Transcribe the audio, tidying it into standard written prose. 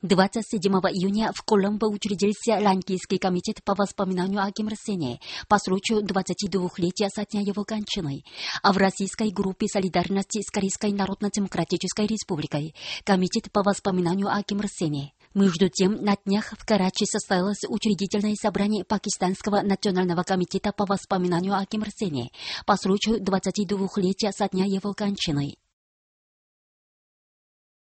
27 июня в Коломбо учредился Ланкийский комитет по воспоминанию о Ким Ир Сене по случаю 22-летия со дня его кончины, а в российской группе солидарности с Корейской Народно-Демократической Республикой комитет по воспоминанию о Ким Ир Сене. Между тем, на днях в Карачи состоялось учредительное собрание Пакистанского национального комитета по воспоминанию о Ким Ир Сене по случаю 22-летия со дня его кончины.